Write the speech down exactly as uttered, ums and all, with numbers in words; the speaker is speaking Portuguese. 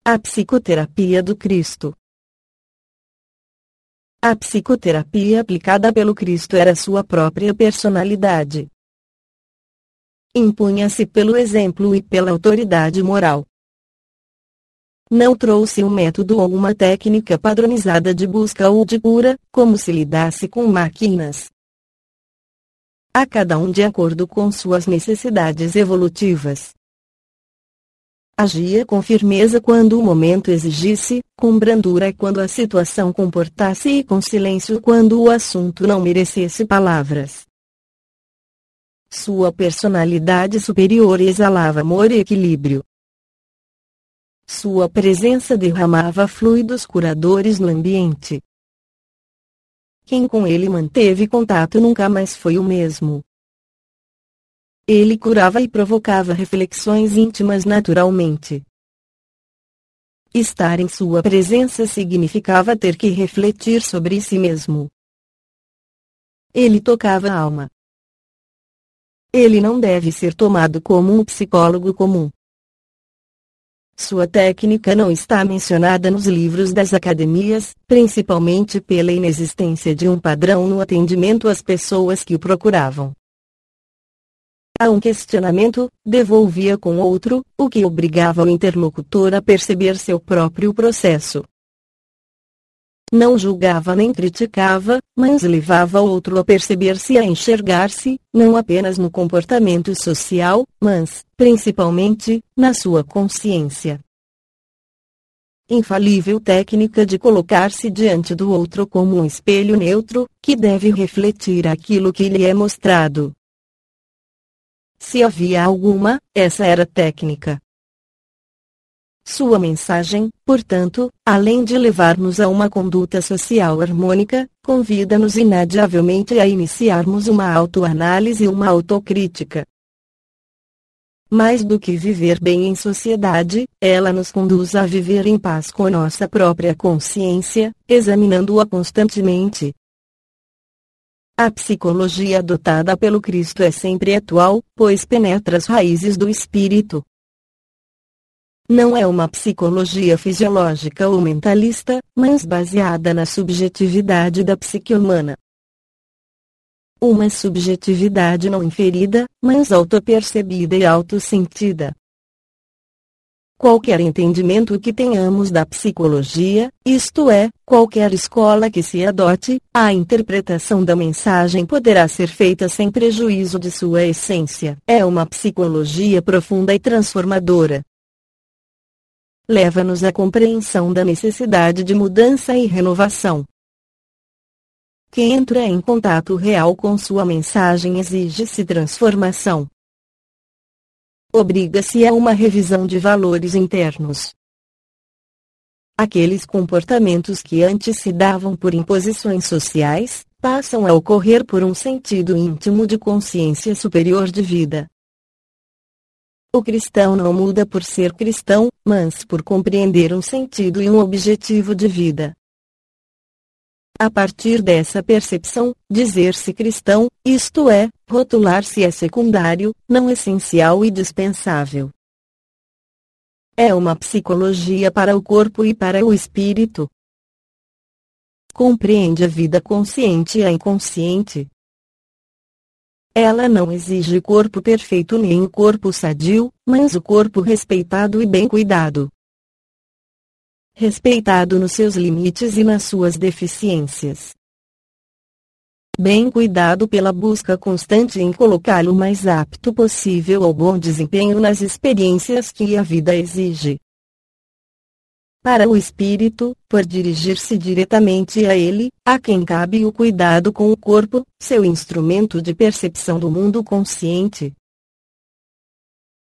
A psicoterapia do Cristo. A psicoterapia aplicada pelo Cristo era sua própria personalidade. Impunha-se pelo exemplo e pela autoridade moral. Não trouxe um método ou uma técnica padronizada de busca ou de cura, como se lidasse com máquinas. A cada um de acordo com suas necessidades evolutivas. Agia com firmeza quando o momento exigisse, com brandura quando a situação comportasse e com silêncio quando o assunto não merecesse palavras. Sua personalidade superior exalava amor e equilíbrio. Sua presença derramava fluidos curadores no ambiente. Quem com ele manteve contato nunca mais foi o mesmo. Ele curava e provocava reflexões íntimas naturalmente. Estar em sua presença significava ter que refletir sobre si mesmo. Ele tocava a alma. Ele não deve ser tomado como um psicólogo comum. Sua técnica não está mencionada nos livros das academias, principalmente pela inexistência de um padrão no atendimento às pessoas que o procuravam. A um questionamento, devolvia com outro, o que obrigava o interlocutor a perceber seu próprio processo. Não julgava nem criticava, mas levava o outro a perceber-se e a enxergar-se, não apenas no comportamento social, mas, principalmente, na sua consciência. Infalível técnica de colocar-se diante do outro como um espelho neutro, que deve refletir aquilo que lhe é mostrado. Se havia alguma, essa era a técnica. Sua mensagem, portanto, além de levar-nos a uma conduta social harmônica, convida-nos inadiavelmente a iniciarmos uma autoanálise e uma autocrítica. Mais do que viver bem em sociedade, ela nos conduz a viver em paz com nossa própria consciência, examinando-a constantemente. A psicologia adotada pelo Cristo é sempre atual, pois penetra as raízes do espírito. Não é uma psicologia fisiológica ou mentalista, mas baseada na subjetividade da psique humana. Uma subjetividade não inferida, mas autopercebida e autossentida. Qualquer entendimento que tenhamos da psicologia, isto é, qualquer escola que se adote, a interpretação da mensagem poderá ser feita sem prejuízo de sua essência. É uma psicologia profunda e transformadora. Leva-nos à compreensão da necessidade de mudança e renovação. Quem entra em contato real com sua mensagem exige-se transformação. Obriga-se a uma revisão de valores internos. Aqueles comportamentos que antes se davam por imposições sociais, passam a ocorrer por um sentido íntimo de consciência superior de vida. O cristão não muda por ser cristão, mas por compreender um sentido e um objetivo de vida. A partir dessa percepção, dizer-se cristão, isto é, rotular-se é secundário, não essencial e dispensável. É uma psicologia para o corpo e para o espírito. Compreende a vida consciente e a inconsciente. Ela não exige corpo perfeito nem o corpo sadio, mas o corpo respeitado e bem cuidado. Respeitado nos seus limites e nas suas deficiências. Bem cuidado pela busca constante em colocá-lo o mais apto possível ao bom desempenho nas experiências que a vida exige. Para o espírito, por dirigir-se diretamente a ele, a quem cabe o cuidado com o corpo, seu instrumento de percepção do mundo consciente.